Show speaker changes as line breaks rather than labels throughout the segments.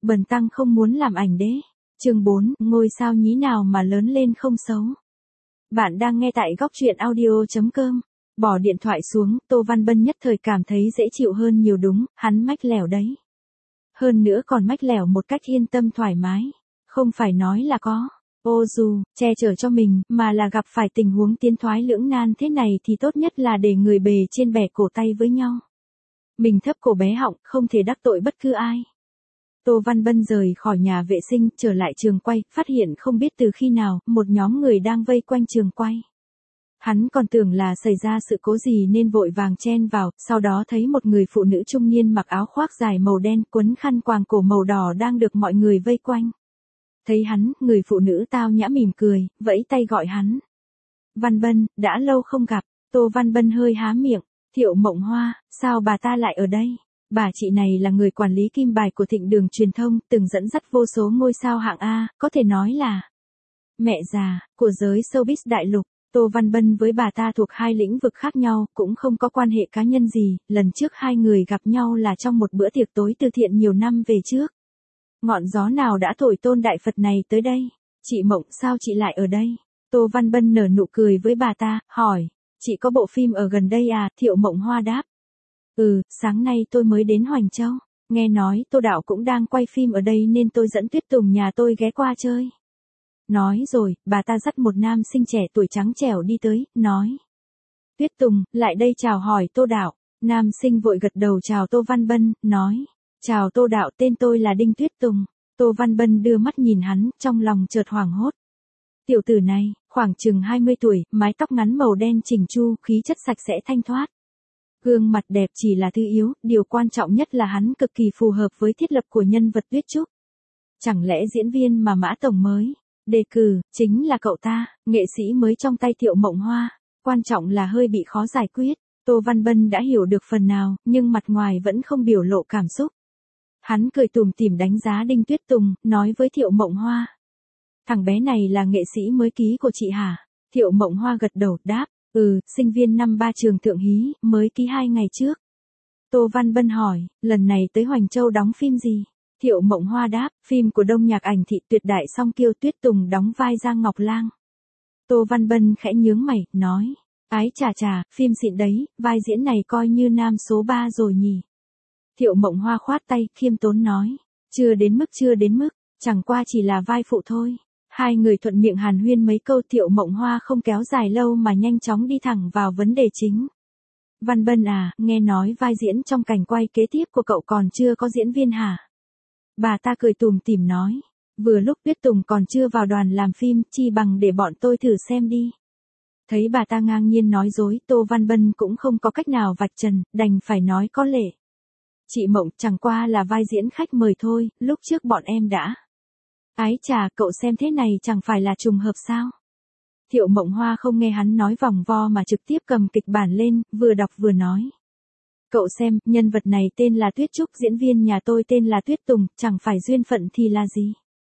Bần tăng không muốn làm ảnh đế. Chương 4, ngôi sao nhí nào mà lớn lên không xấu. Bạn đang nghe tại góc truyện audio.com. Bỏ điện thoại xuống, Tô Văn Bân nhất thời cảm thấy dễ chịu hơn nhiều đúng, hắn mách lẻo đấy. Hơn nữa còn mách lẻo một cách yên tâm thoải mái. Không phải nói là có, ô dù, che chở cho mình, mà là gặp phải tình huống tiến thoái lưỡng nan thế này thì tốt nhất là để người bề trên bẻ cổ tay với nhau. Mình thấp cổ bé họng, không thể đắc tội bất cứ ai. Tô Văn Bân rời khỏi nhà vệ sinh, trở lại trường quay, phát hiện không biết từ khi nào, một nhóm người đang vây quanh trường quay. Hắn còn tưởng là xảy ra sự cố gì nên vội vàng chen vào, sau đó thấy một người phụ nữ trung niên mặc áo khoác dài màu đen quấn khăn quàng cổ màu đỏ đang được mọi người vây quanh. Thấy hắn, người phụ nữ tao nhã mỉm cười, vẫy tay gọi hắn. Văn Bân, đã lâu không gặp. Tô Văn Bân hơi há miệng. Thiệu Mộng Hoa, sao bà ta lại ở đây? Bà chị này là người quản lý kim bài của Thịnh Đường Truyền thông, từng dẫn dắt vô số ngôi sao hạng A, có thể nói là mẹ già của giới showbiz đại lục. Tô Văn Bân với bà ta thuộc hai lĩnh vực khác nhau, cũng không có quan hệ cá nhân gì, lần trước hai người gặp nhau là trong một bữa tiệc tối từ thiện nhiều năm về trước. Ngọn gió nào đã thổi tôn đại Phật này tới đây? Chị Mộng, sao chị lại ở đây? Tô Văn Bân nở nụ cười với bà ta, hỏi, chị có bộ phim ở gần đây à? Thiệu Mộng Hoa đáp. Sáng nay tôi mới đến Hoành Châu, nghe nói Tô đạo cũng đang quay phim ở đây nên tôi dẫn Tuyết Tùng nhà tôi ghé qua chơi. Nói rồi, bà ta dắt một nam sinh trẻ tuổi trắng trẻo đi tới, nói. Tuyết Tùng, lại đây chào hỏi Tô đạo. Nam sinh vội gật đầu chào Tô Văn Bân, nói. Chào Tô đạo, tên tôi là Đinh Tuyết Tùng. Tô Văn Bân đưa mắt nhìn hắn, trong lòng chợt hoảng hốt. Tiểu tử này, khoảng chừng 20 tuổi, mái tóc ngắn màu đen chỉnh chu, khí chất sạch sẽ thanh thoát. Gương mặt đẹp chỉ là thứ yếu, điều quan trọng nhất là hắn cực kỳ phù hợp với thiết lập của nhân vật Tuyết Trúc. Chẳng lẽ diễn viên mà Mã Tổng mới đề cử, chính là cậu ta, nghệ sĩ mới trong tay Thiệu Mộng Hoa, quan trọng là hơi bị khó giải quyết. Tô Văn Bân đã hiểu được phần nào, nhưng mặt ngoài vẫn không biểu lộ cảm xúc. Hắn cười tủm tỉm đánh giá Đinh Tuyết Tùng, nói với Thiệu Mộng Hoa. Thằng bé này là nghệ sĩ mới ký của chị hả? Thiệu Mộng Hoa gật đầu, đáp, sinh viên năm 3 trường Thượng Hí, mới ký 2 ngày trước. Tô Văn Bân hỏi, lần này tới Hoành Châu đóng phim gì? Thiệu Mộng Hoa đáp, phim của Đông Nhạc Ảnh Thị Tuyệt Đại Song Kiêu Tuyết Tùng đóng vai Giang Ngọc Lang. Tô Văn Bân khẽ nhướng mày, nói, ái chà, phim xịn đấy, vai diễn này coi như nam số 3 rồi nhỉ. Thiệu Mộng Hoa khoát tay, khiêm tốn nói, chưa đến mức, chẳng qua chỉ là vai phụ thôi. Hai người thuận miệng hàn huyên mấy câu. Thiệu Mộng Hoa không kéo dài lâu mà nhanh chóng đi thẳng vào vấn đề chính. Văn Bân à, nghe nói vai diễn trong cảnh quay kế tiếp của cậu còn chưa có diễn viên hả? Bà ta cười tủm tỉm nói, vừa lúc Tuyết Tùng còn chưa vào đoàn làm phim, chi bằng để bọn tôi thử xem đi. Thấy bà ta ngang nhiên nói dối, Tô Văn Bân cũng không có cách nào vạch trần, đành phải nói có lệ. Chị Mộng, chẳng qua là vai diễn khách mời thôi, lúc trước bọn em đã. Ái chà, cậu xem thế này chẳng phải là trùng hợp sao? Thiệu Mộng Hoa không nghe hắn nói vòng vo mà trực tiếp cầm kịch bản lên, vừa đọc vừa nói. Cậu xem, nhân vật này tên là Tuyết Trúc, diễn viên nhà tôi tên là Tuyết Tùng, chẳng phải duyên phận thì là gì?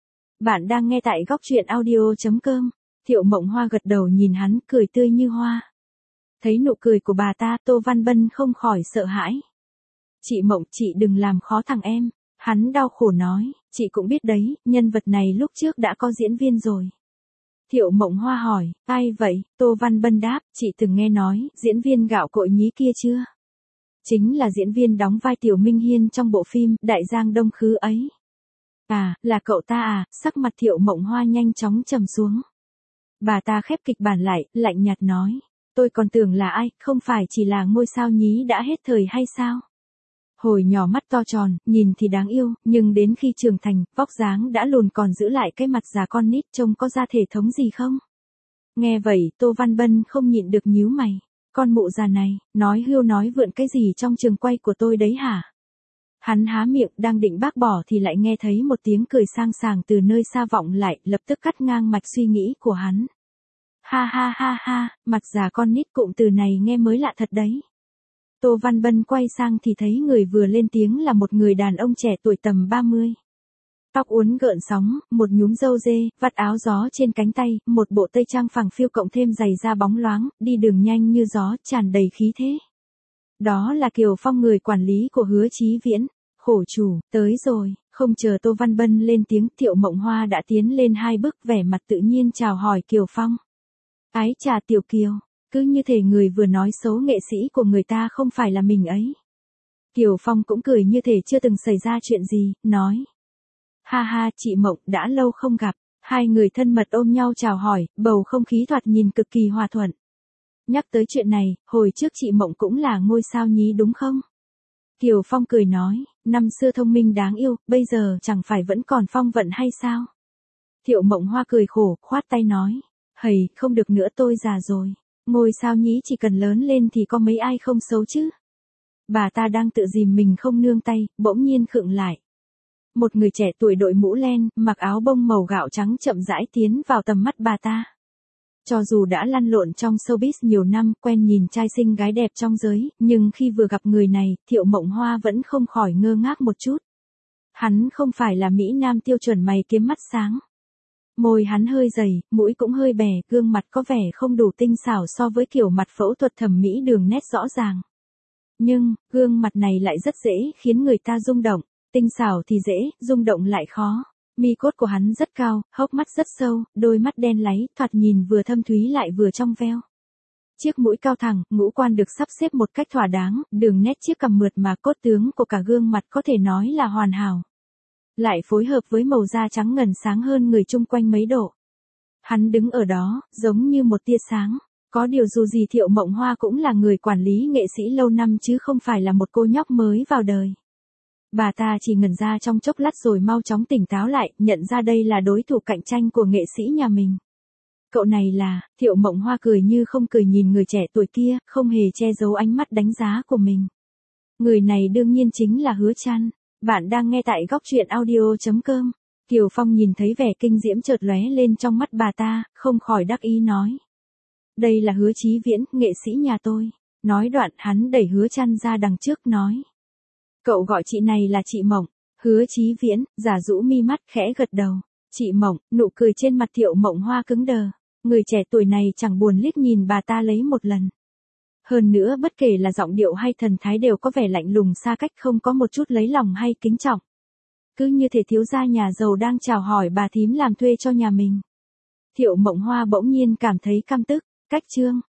Bạn đang nghe tại góc truyện audio.com. Thiệu Mộng Hoa gật đầu nhìn hắn, cười tươi như hoa. Thấy nụ cười của bà ta, Tô Văn Bân không khỏi sợ hãi. Chị Mộng, chị đừng làm khó thằng em. Hắn đau khổ nói, chị cũng biết đấy, nhân vật này lúc trước đã có diễn viên rồi. Thiệu Mộng Hoa hỏi, ai vậy? Tô Văn Bân đáp, chị từng nghe nói, diễn viên gạo cội nhí kia chưa? Chính là diễn viên đóng vai Tiểu Minh Hiên trong bộ phim Đại Giang Đông Khứ ấy. À, là cậu ta à? Sắc mặt Thiệu Mộng Hoa nhanh chóng trầm xuống. Bà ta khép kịch bản lại, lạnh nhạt nói, tôi còn tưởng là ai, không phải chỉ là ngôi sao nhí đã hết thời hay sao? Hồi nhỏ mắt to tròn, nhìn thì đáng yêu, nhưng đến khi trưởng thành, vóc dáng đã lùn còn giữ lại cái mặt già con nít, trông có ra thể thống gì không? Nghe vậy, Tô Văn Bân không nhịn được nhíu mày. Con mụ già này, nói hưu nói vượn cái gì trong trường quay của tôi đấy hả? Hắn há miệng đang định bác bỏ thì lại nghe thấy một tiếng cười sang sảng từ nơi xa vọng lại, lập tức cắt ngang mạch suy nghĩ của hắn. Ha, mặt già con nít, cụm từ này nghe mới lạ thật đấy. Tô Văn Bân quay sang thì thấy người vừa lên tiếng là một người đàn ông trẻ tuổi tầm 30. Tóc uốn gợn sóng, một nhúm râu dê, vắt áo gió trên cánh tay, một bộ tây trang phẳng phiu cộng thêm giày da bóng loáng, đi đường nhanh như gió, tràn đầy khí thế. Đó là Kiều Phong, người quản lý của Hứa Chí Viễn. khổ chủ, tới rồi, không chờ Tô Văn Bân lên tiếng Thiệu Mộng Hoa đã tiến lên 2 bước vẻ mặt tự nhiên chào hỏi Kiều Phong. Ái chà Tiểu Kiều, cứ như thể người vừa nói xấu nghệ sĩ của người ta không phải là mình ấy. Kiều Phong cũng cười như thể chưa từng xảy ra chuyện gì, nói. Ha ha chị Mộng đã lâu không gặp, hai người thân mật ôm nhau chào hỏi, bầu không khí thoạt nhìn cực kỳ hòa thuận. Nhắc tới chuyện này, hồi trước chị Mộng cũng là ngôi sao nhí đúng không? Kiều Phong cười nói, năm xưa thông minh đáng yêu, bây giờ chẳng phải vẫn còn phong vận hay sao? Thiệu Mộng Hoa cười khổ, khoát tay nói, hầy, không được nữa tôi già rồi, ngôi sao nhí chỉ cần lớn lên thì có mấy ai không xấu chứ? Bà ta đang tự dìm mình không nương tay, bỗng nhiên khựng lại. Một người trẻ tuổi đội mũ len, mặc áo bông màu gạo trắng chậm rãi tiến vào tầm mắt bà ta. Cho dù đã lăn lộn trong showbiz nhiều năm, quen nhìn trai xinh gái đẹp trong giới, nhưng khi vừa gặp người này, Thiệu Mộng Hoa vẫn không khỏi ngơ ngác một chút. Hắn không phải là Mỹ Nam tiêu chuẩn mày kiếm mắt sáng. Môi hắn hơi dày, mũi cũng hơi bè, gương mặt có vẻ không đủ tinh xảo so với kiểu mặt phẫu thuật thẩm mỹ đường nét rõ ràng. Nhưng, gương mặt này lại rất dễ khiến người ta rung động, tinh xảo thì dễ, rung động lại khó. Mi cốt của hắn rất cao, hốc mắt rất sâu, đôi mắt đen láy, thoạt nhìn vừa thâm thúy lại vừa trong veo. Chiếc mũi cao thẳng, ngũ quan được sắp xếp một cách thỏa đáng, đường nét chiếc cằm mượt mà cốt tướng của cả gương mặt có thể nói là hoàn hảo. Lại phối hợp với màu da trắng ngần sáng hơn người chung quanh mấy độ. Hắn đứng ở đó, giống như một tia sáng. Có điều dù gì Thiệu Mộng Hoa cũng là người quản lý nghệ sĩ lâu năm chứ không phải là một cô nhóc mới vào đời. Bà ta chỉ ngẩn ra trong chốc lát rồi mau chóng tỉnh táo lại, nhận ra đây là đối thủ cạnh tranh của nghệ sĩ nhà mình. Cậu này là, Thiệu Mộng Hoa cười như không cười nhìn người trẻ tuổi kia, không hề che giấu ánh mắt đánh giá của mình. Người này đương nhiên chính là Hứa Trăn. Bạn đang nghe tại góc truyện audio.com. Kiều Phong nhìn thấy vẻ kinh diễm chợt lóe lên trong mắt bà ta, không khỏi đắc ý nói. Đây là Hứa Chí Viễn, nghệ sĩ nhà tôi. Nói đoạn hắn đẩy Hứa Trăn ra đằng trước nói. Cậu gọi chị này là chị Mộng. Hứa Chí Viễn, giả rũ mi mắt khẽ gật đầu. Chị Mộng, nụ cười trên mặt Thiệu Mộng Hoa cứng đờ. Người trẻ tuổi này chẳng buồn liếc nhìn bà ta lấy một lần. Hơn nữa bất kể là giọng điệu hay thần thái đều có vẻ lạnh lùng xa cách không có một chút lấy lòng hay kính trọng. Cứ như thể thiếu gia nhà giàu đang chào hỏi bà thím làm thuê cho nhà mình. Thiệu Mộng Hoa bỗng nhiên cảm thấy căm tức, cách chương.